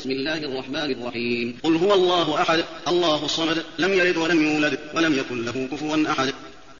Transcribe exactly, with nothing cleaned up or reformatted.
بسم الله الرحمن الرحيم قل هو الله أحد الله الصمد لم يلد ولم يولد ولم يكن له كفوا أحد